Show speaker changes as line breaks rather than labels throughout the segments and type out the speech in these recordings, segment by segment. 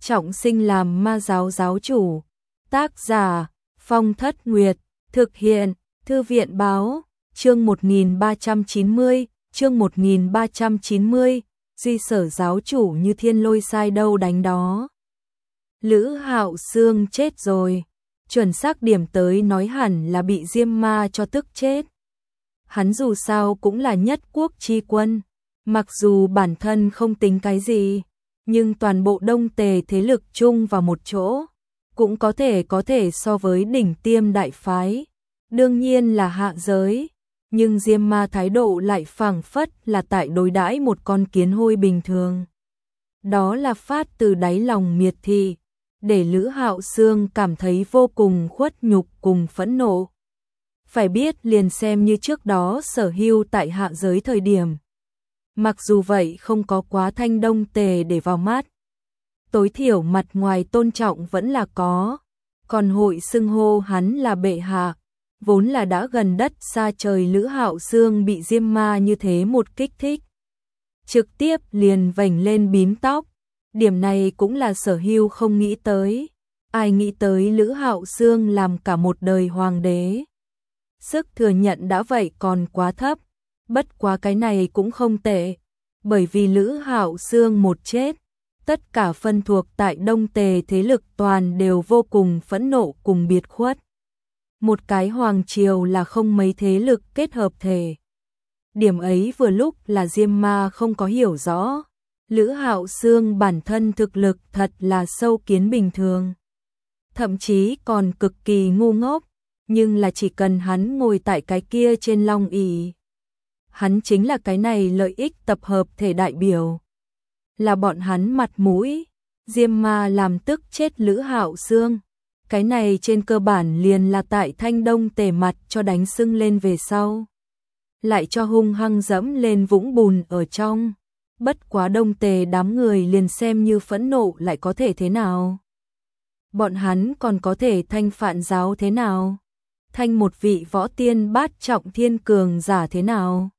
trọng sinh làm ma giáo giáo chủ. Tác giả Phong Thất Nguyệt, thực hiện Thư viện Báo, chương 1390, chương 1390, Di Sở giáo chủ như thiên lôi sai đâu đánh đó. Lữ Hạo Xương chết rồi, chuẩn xác điểm tới nói hẳn là bị Diêm Ma cho tức chết. Hắn dù sao cũng là nhất quốc chi quân, mặc dù bản thân không tính cái gì, nhưng toàn bộ Đông Tề thế lực chung vào một chỗ, cũng có thể so với đỉnh tiêm đại phái, đương nhiên là hạ giới, nhưng Diêm Ma thái độ lại phảng phất là tại đối đãi một con kiến hôi bình thường. Đó là phát từ đáy lòng miệt thị, để Lữ Hạo Xương cảm thấy vô cùng khuất nhục cùng phẫn nộ. Phải biết liền xem như trước đó Sở Hưu tại hạ giới thời điểm, mặc dù vậy không có quá thanh Đông Tề để vào mắt, tối thiểu mặt ngoài tôn trọng vẫn là có, còn hội xưng hô hắn là bệ hạ, vốn là đã gần đất xa trời. Lữ Hạo Xương bị Diêm Ma như thế một kích thích, trực tiếp liền vành lên bím tóc. Điểm này cũng là Sở Hưu không nghĩ tới, ai nghĩ tới Lữ Hạo Xương làm cả một đời hoàng đế. Sức thừa nhận đã vậy còn quá thấp, bất quá cái này cũng không tệ, bởi vì Lữ Hạo Xương một chết, tất cả phân thuộc tại Đông Tề thế lực toàn đều vô cùng phẫn nộ cùng biệt khuất. Một cái hoàng triều là không mấy thế lực kết hợp thể. Điểm ấy vừa lúc là Diêm Ma không có hiểu rõ. Lữ Hạo Xương bản thân thực lực thật là sâu kiến bình thường, thậm chí còn cực kỳ ngu ngốc, nhưng là chỉ cần hắn ngồi tại cái kia trên long ỷ, hắn chính là cái này lợi ích tập hợp thể đại biểu, là bọn hắn mặt mũi. Diêm Ma làm tức chết Lữ Hạo Xương, cái này trên cơ bản liền là tại thanh Đông Tề mặt cho đánh sưng lên về sau, lại cho hung hăng dẫm lên vũng bùn ở trong. Bất quá Đông Tề đám người liền xem như phẫn nộ lại có thể thế nào? Bọn hắn còn có thể thanh Phạn giáo thế nào? Thanh một vị võ tiên bát trọng thiên cường giả thế nào?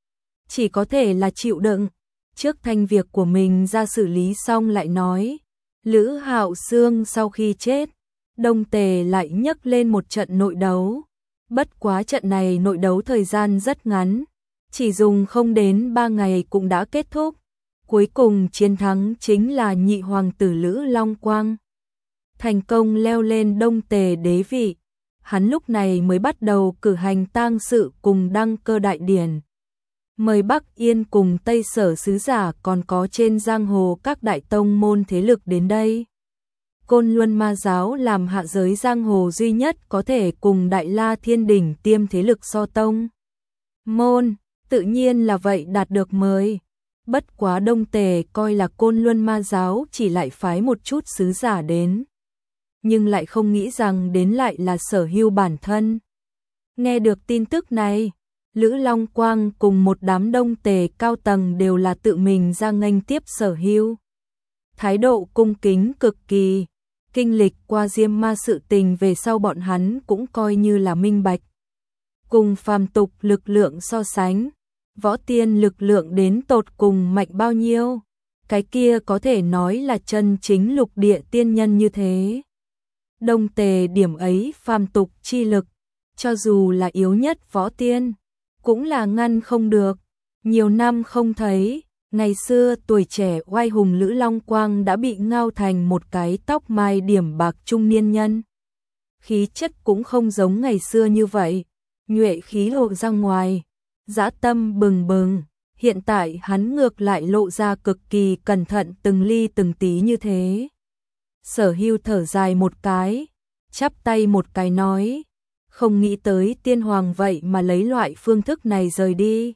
Chỉ có thể là chịu đựng, trước thanh việc của mình ra xử lý xong lại nói. Lữ Hạo Xương sau khi chết, Đông Tề lại nhấc lên một trận nội đấu. Bất quá trận này nội đấu thời gian rất ngắn, chỉ dùng không đến 3 ngày cũng đã kết thúc. Cuối cùng chiến thắng chính là nhị hoàng tử Lữ Long Quang, thành công leo lên Đông Tề đế vị. Hắn lúc này mới bắt đầu cử hành tang sự cùng đăng cơ đại điển, mời Bắc Yên cùng Tây Sở sứ giả còn có trên giang hồ các đại tông môn thế lực đến đây. Côn Luân Ma giáo làm hạ giới giang hồ duy nhất có thể cùng Đại La Thiên đỉnh tiêm thế lực so tông môn, tự nhiên là vậy đạt được mời. Bất quá Đông Tề coi là Côn Luân Ma giáo chỉ lại phái một chút sứ giả đến, nhưng lại không nghĩ rằng đến lại là Sở Hưu bản thân. Nghe được tin tức này, Lữ Long Quang cùng một đám Đông Tề cao tầng đều là tự mình ra nghênh tiếp Sở Hưu, thái độ cung kính cực kỳ. Kinh lịch qua Diêm Ma sự tình về sau bọn hắn cũng coi như là minh bạch. Cùng phàm tục lực lượng so sánh, võ tiên lực lượng đến tột cùng mạnh bao nhiêu, cái kia có thể nói là chân chính lục địa tiên nhân như thế. Đông Tề điểm ấy phàm tục chi lực, cho dù là yếu nhất võ tiên, cũng là ngăn không được. Nhiều năm không thấy, ngày xưa tuổi trẻ oai hùng Lữ Long Quang đã bị ngao thành một cái tóc mai điểm bạc trung niên nhân. Khí chất cũng không giống ngày xưa như vậy, nhuệ khí lộ ra ngoài, dã tâm bừng bừng. Hiện tại hắn ngược lại lộ ra cực kỳ cẩn thận từng ly từng tí như thế. Sở Hưu thở dài một cái, chắp tay một cái nói, không nghĩ tới tiên hoàng vậy mà lấy loại phương thức này rời đi.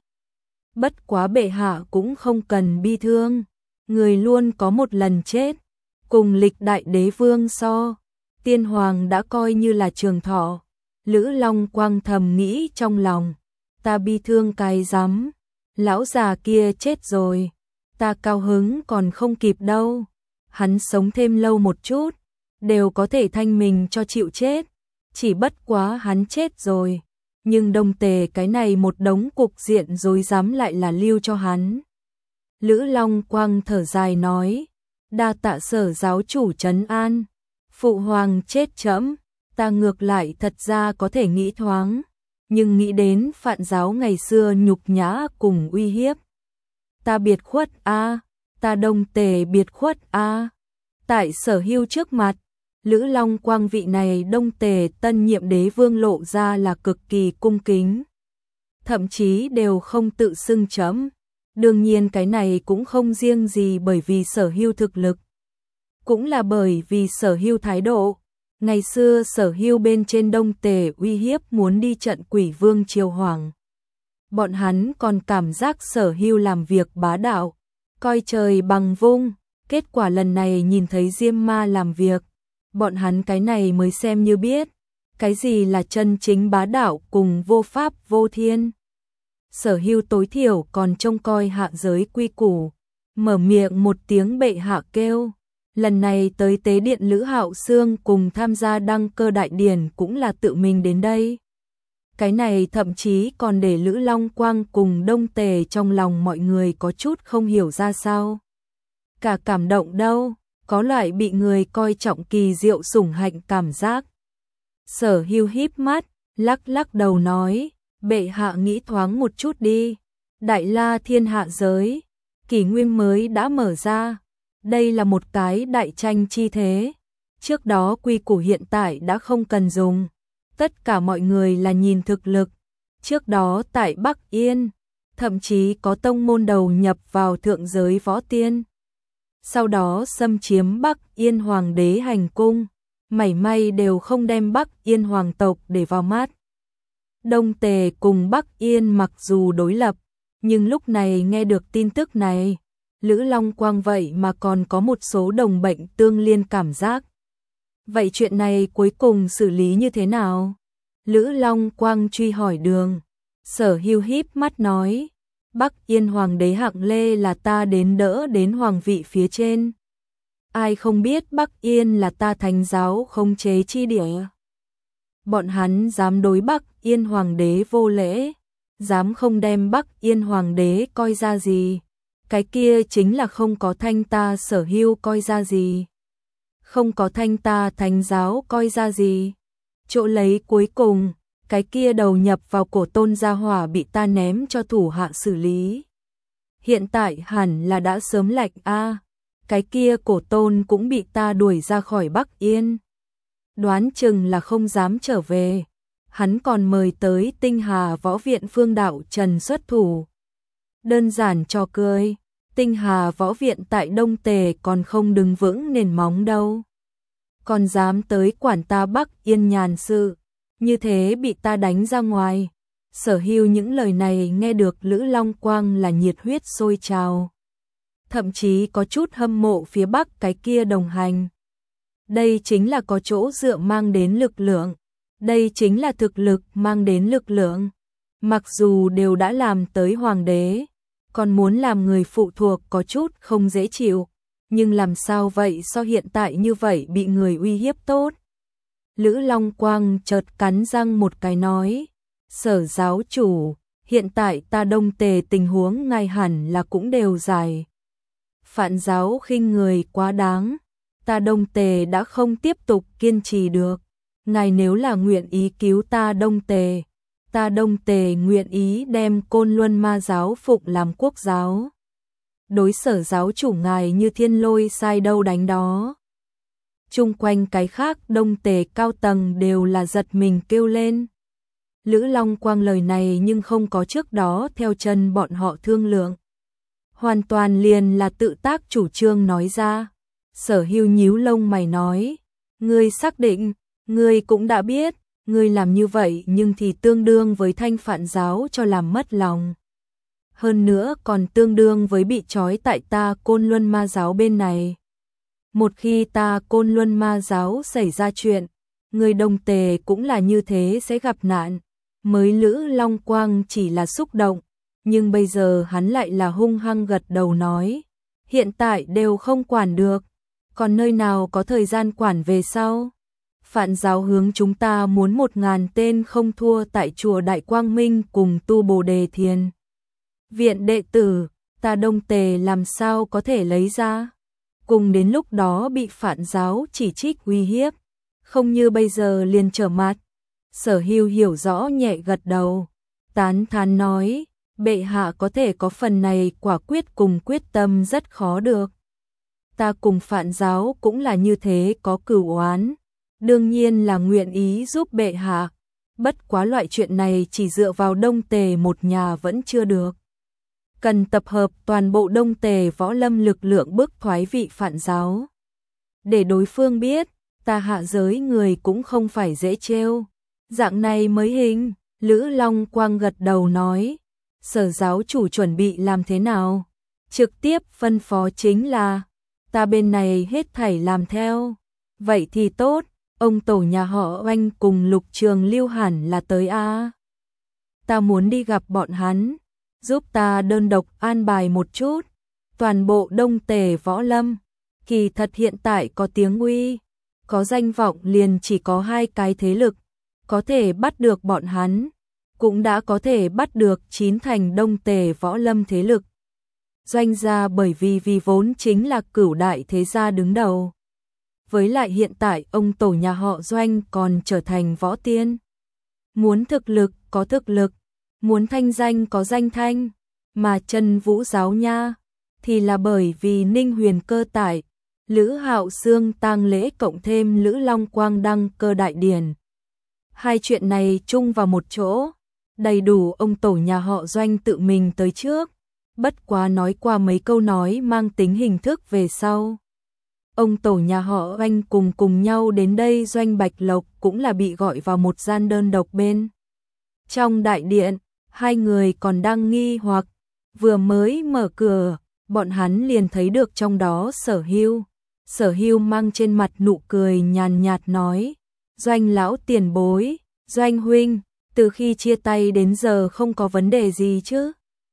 Bất quá bệ hạ cũng không cần bi thương, người luôn có một lần chết, cùng lịch đại đế vương so, tiên hoàng đã coi như là trường thọ. Lữ Long Quang thầm nghĩ trong lòng, ta bi thương cái rắm, lão già kia chết rồi, ta cao hứng còn không kịp đâu, hắn sống thêm lâu một chút, đều có thể thanh mình cho chịu chết, chỉ bất quá hắn chết rồi. Nhưng Đông Tề cái này một đống cục diện rối rắm lại là lưu cho hắn. Lữ Long Quang thở dài nói, Đa tạ Sở giáo chủ trấn an. Phụ hoàng chết trẫm, ta ngược lại thật ra có thể nghĩ thoáng, nhưng nghĩ đến Phạn giáo ngày xưa nhục nhã cùng uy hiếp. Ta biệt khuất a, ta Đông Tề biệt khuất a. Tại Sở Hưu trước mặt, Lữ Long Quang vị này Đông Tề tân nhiệm đế vương lộ ra là cực kỳ cung kính. Thậm chí đều không tự xưng trẫm. Đương nhiên cái này cũng không riêng gì bởi vì Sở Hưu thực lực, cũng là bởi vì Sở Hưu thái độ. Ngày xưa Sở Hưu bên trên Đông Tề uy hiếp muốn đi trận Quỷ Vương Triều Hoàng. Bọn hắn còn cảm giác Sở Hưu làm việc bá đạo, coi trời bằng vung. Kết quả lần này nhìn thấy Diêm Ma làm việc, bọn hắn cái này mới xem như biết cái gì là chân chính bá đạo cùng vô pháp vô thiên. Sở Hưu tối thiểu còn trông coi hạ giới quy củ, mở miệng một tiếng bệ hạ kêu. Lần này tới tế điện Lữ Hạo Xương cùng tham gia đăng cơ đại điển cũng là tự mình đến đây. Cái này thậm chí còn để Lữ Long Quang cùng Đông Tề trong lòng mọi người có chút không hiểu ra sao. Cả cảm động đâu, có loại bị người coi trọng kỳ diệu sủng hạnh cảm giác. Sở Hưu híp mắt, lắc lắc đầu nói, bệ hạ nghĩ thoáng một chút đi. Đại La thiên hạ giới, kỷ nguyên mới đã mở ra. Đây là một cái đại tranh chi thế. Trước đó quy củ hiện tại đã không cần dùng. Tất cả mọi người là nhìn thực lực. Trước đó tại Bắc Yên, thậm chí có tông môn đầu nhập vào thượng giới võ tiên. Sau đó xâm chiếm Bắc Yên Hoàng đế hành cung, mảy may đều không đem Bắc Yên hoàng tộc để vào mắt. Đông Tề cùng Bắc Yên mặc dù đối lập, nhưng lúc này nghe được tin tức này, Lữ Long Quang vậy mà còn có một số đồng bệnh tương liên cảm giác. Vậy chuyện này cuối cùng xử lý như thế nào? Lữ Long Quang truy hỏi đường. Sở Hưu híp mắt nói, Bắc Yên Hoàng đế hạng lê là ta đến đỡ đến hoàng vị phía trên. Ai không biết Bắc Yên là ta thánh giáo không chế chi địa. Bọn hắn dám đối Bắc Yên Hoàng đế vô lễ, dám không đem Bắc Yên Hoàng đế coi ra gì. Cái kia chính là không có thanh ta Sở Hưu coi ra gì. Không có thanh ta thánh giáo coi ra gì. Chỗ lấy cuối cùng, cái kia đầu nhập vào cổ tôn gia hỏa bị ta ném cho thủ hạ xử lý. Hiện tại hẳn là đã sớm lạnh a. Cái kia cổ tôn cũng bị ta đuổi ra khỏi Bắc Yên. Đoán chừng là không dám trở về. Hắn còn mời tới Tinh Hà Võ Viện Phương Đạo Trần xuất thủ. Đơn giản cho cười, Tinh Hà Võ Viện tại Đông Tề còn không đứng vững nền móng đâu. Còn dám tới quản ta Bắc Yên nhàn sự, như thế bị ta đánh ra ngoài. Sở Hưu những lời này nghe được Lữ Long Quang là nhiệt huyết sôi trào. Thậm chí có chút hâm mộ phía Bắc cái kia đồng hành. Đây chính là có chỗ dựa mang đến lực lượng. Đây chính là thực lực mang đến lực lượng. Mặc dù đều đã làm tới hoàng đế, còn muốn làm người phụ thuộc có chút không dễ chịu. Nhưng làm sao vậy so hiện tại như vậy bị người uy hiếp tốt. Lữ Long Quang chợt cắn răng một cái nói, Sở giáo chủ, hiện tại ta Đông Tề tình huống ngài hẳn là cũng đều giải. Phạn giáo khinh người quá đáng, ta Đông Tề đã không tiếp tục kiên trì được. Ngài nếu là nguyện ý cứu ta Đông Tề nguyện ý đem Côn Luân Ma giáo phụng làm quốc giáo. Đối Sở giáo chủ ngài như thiên lôi sai đâu đánh đó. Chung quanh cái khác Đông Tề cao tầng đều là giật mình kêu lên. Lữ Long Quang lời này nhưng không có trước đó theo chân bọn họ thương lượng. Hoàn toàn liền là tự tác chủ trương nói ra. Sở Hưu nhíu lông mày nói, ngươi xác định, ngươi cũng đã biết, ngươi làm như vậy nhưng thì tương đương với thanh Phạn giáo cho làm mất lòng. Hơn nữa còn tương đương với bị trói tại ta Côn Luân Ma giáo bên này. Một khi ta Côn Luân Ma giáo xảy ra chuyện, người Đông Tề cũng là như thế sẽ gặp nạn. Mới Lữ Long Quang chỉ là xúc động, nhưng bây giờ hắn lại là hung hăng gật đầu nói, hiện tại đều không quản được, còn nơi nào có thời gian quản về sau. Phạn giáo hướng chúng ta muốn 1000 tên không thua tại chùa Đại Quang Minh cùng tu Bồ Đề Thiền Viện đệ tử, ta Đông Tề làm sao có thể lấy ra. cùng đến lúc đó bị phản giáo chỉ trích uy hiếp, không như bây giờ liền trở mặt. Sở Hưu hiểu rõ nhẹ gật đầu, tán thán nói, bệ hạ có thể có phần này quả quyết cùng quyết tâm rất khó được. Ta cùng phản giáo cũng là như thế, có cửu oán, đương nhiên là nguyện ý giúp bệ hạ, bất quá loại chuyện này chỉ dựa vào Đông Tề một nhà vẫn chưa được. Cần tập hợp toàn bộ Đông Tề võ lâm lực lượng bức thoái vị phản giáo. Để đối phương biết, ta hạ giới người cũng không phải dễ trêu. Dạng này mới hình, Lữ Long Quang gật đầu nói, Sở giáo chủ chuẩn bị làm thế nào? Trực tiếp phân phó chính là, ta bên này hết thảy làm theo. Vậy thì tốt, ông tổ nhà họ Oanh cùng Lục Trường Lưu hẳn là tới a. Ta muốn đi gặp bọn hắn, giúp ta đơn độc an bài một chút. Toàn bộ Đông Tề võ lâm, kỳ thật hiện tại có tiếng uy, có danh vọng liền chỉ có 2 cái thế lực, có thể bắt được bọn hắn, cũng đã có thể bắt được 9 thành Đông Tề võ lâm thế lực. Doanh gia bởi vì vốn chính là cửu đại thế gia đứng đầu. Với lại hiện tại ông tổ nhà họ Doanh còn trở thành võ tiên. Muốn thực lực có thực lực, muốn thanh danh có danh thanh, mà Trần Vũ giáo nha thì là bởi vì Ninh Huyền cơ tại, Lữ Hạo Xương tang lễ cộng thêm Lữ Long Quang đăng cơ đại điển. 2 chuyện này chung vào một chỗ, đầy đủ ông tổ nhà họ Doanh tự mình tới trước, bất quá nói qua mấy câu nói mang tính hình thức về sau. Ông tổ nhà họ Oanh cùng nhau đến đây, Doanh Bạch Lộc cũng là bị gọi vào một gian đơn độc bên. Trong đại điện, 2 người còn đang nghi hoặc, vừa mới mở cửa, bọn hắn liền thấy được trong đó Sở Hưu. Sở Hưu mang trên mặt nụ cười nhàn nhạt nói, Doanh lão tiền bối, Doanh huynh, từ khi chia tay đến giờ không có vấn đề gì chứ?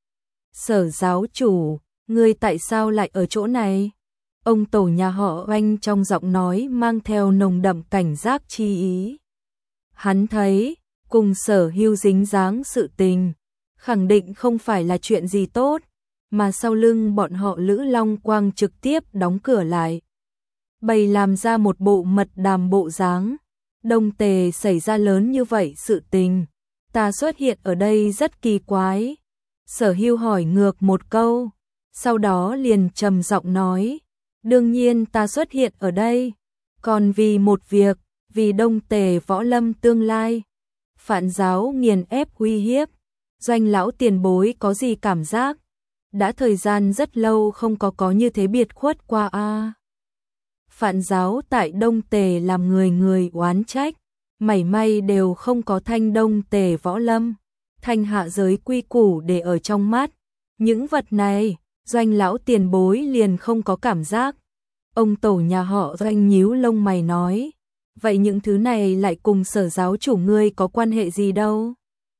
Sở giáo chủ, ngươi tại sao lại ở chỗ này? Ông tổ nhà họ Oanh trong giọng nói mang theo nồng đậm cảnh giác chi ý. Hắn thấy, cùng Sở Hưu dính dáng sự tình, khẳng định không phải là chuyện gì tốt, mà sau lưng bọn họ Lữ Long Quang trực tiếp đóng cửa lại. Bày làm ra một bộ mật đàm bộ dáng. Đông Tề xảy ra lớn như vậy sự tình, ta xuất hiện ở đây rất kỳ quái. Sở Hưu hỏi ngược một câu, sau đó liền trầm giọng nói, đương nhiên ta xuất hiện ở đây, còn vì một việc, vì Đông Tề võ lâm tương lai. Phản giáo nghiền ép uy hiếp, Doanh lão tiền bối có gì cảm giác? Đã thời gian rất lâu không có như thế biệt khuất qua a. Phản giáo tại Đông Tề làm người oán trách, mảy may đều không có thanh Đông Tề võ lâm, thanh hạ giới quy củ để ở trong mắt. Những vật này, Doanh lão tiền bối liền không có cảm giác. Ông tổ nhà họ Doanh nhíu lông mày nói, vậy những thứ này lại cùng Sở giáo chủ ngươi có quan hệ gì đâu?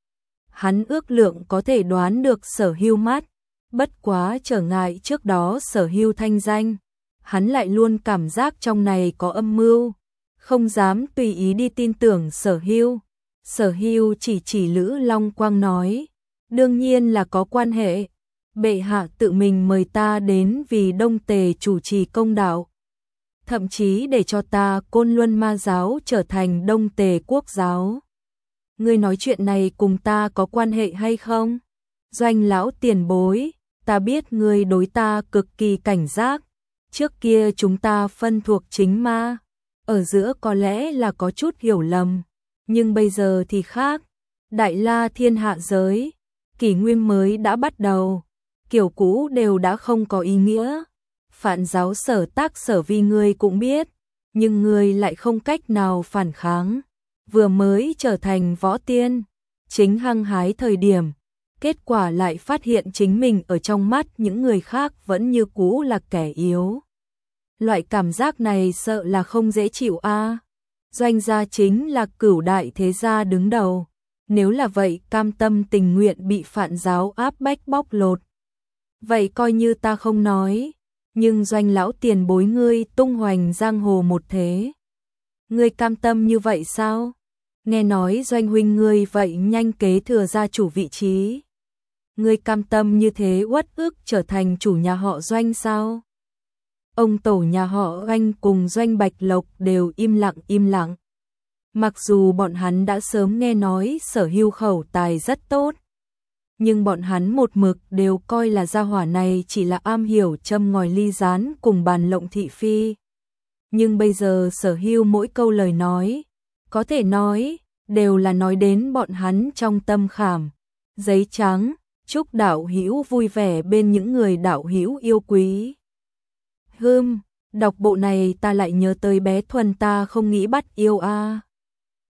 Hắn ước lượng có thể đoán được Sở Hưu mắt, bất quá trở ngại trước đó Sở Hưu thanh danh, hắn lại luôn cảm giác trong này có âm mưu, không dám tùy ý đi tin tưởng Sở Hưu. Sở Hưu chỉ Lữ Long Quang nói, đương nhiên là có quan hệ, bệ hạ tự mình mời ta đến vì Đông Tề chủ trì công đạo, thậm chí để cho ta Côn Luân Ma giáo trở thành Đông Tề quốc giáo. Ngươi nói chuyện này cùng ta có quan hệ hay không? Doanh lão tiền bối, ta biết ngươi đối ta cực kỳ cảnh giác, trước kia chúng ta phân thuộc chính ma, ở giữa có lẽ là có chút hiểu lầm, nhưng bây giờ thì khác. Đại La thiên hạ giới, kỷ nguyên mới đã bắt đầu, kiểu cũ đều đã không có ý nghĩa. Phản giáo Sở tác Sở Vi ngươi cũng biết, nhưng ngươi lại không cách nào phản kháng. Vừa mới trở thành võ tiên, chính hăng hái thời điểm, kết quả lại phát hiện chính mình ở trong mắt những người khác vẫn như cũ là kẻ yếu. Loại cảm giác này sợ là không dễ chịu a. Doanh gia chính là cửu đại thế gia đứng đầu, nếu là vậy cam tâm tình nguyện bị phản giáo áp bách bóc lột. Vậy coi như ta không nói, nhưng Doanh lão tiền bối ngươi tung hoành giang hồ một thế, ngươi cam tâm như vậy sao? Nghe nói Doanh huynh ngươi vậy nhanh kế thừa gia chủ vị trí, ngươi cam tâm như thế uất ức trở thành chủ nhà họ Doanh sao? ông tổ nhà họ Doanh cùng Doanh Bạch Lộc đều im lặng. Mặc dù bọn hắn đã sớm nghe nói Sở Hưu khẩu tài rất tốt, nhưng bọn hắn một mực đều coi là gia hỏa này chỉ là am hiểu châm ngòi ly gián cùng bàn lộng thị phi. Nhưng bây giờ Sở Hưu mỗi câu lời nói, có thể nói, đều là nói đến bọn hắn trong tâm khảm. Giấy trắng, chúc đạo hữu vui vẻ bên những người đạo hữu yêu quý. Đọc bộ này ta lại nhớ tới bé Thuần ta không nghĩ bắt yêu a.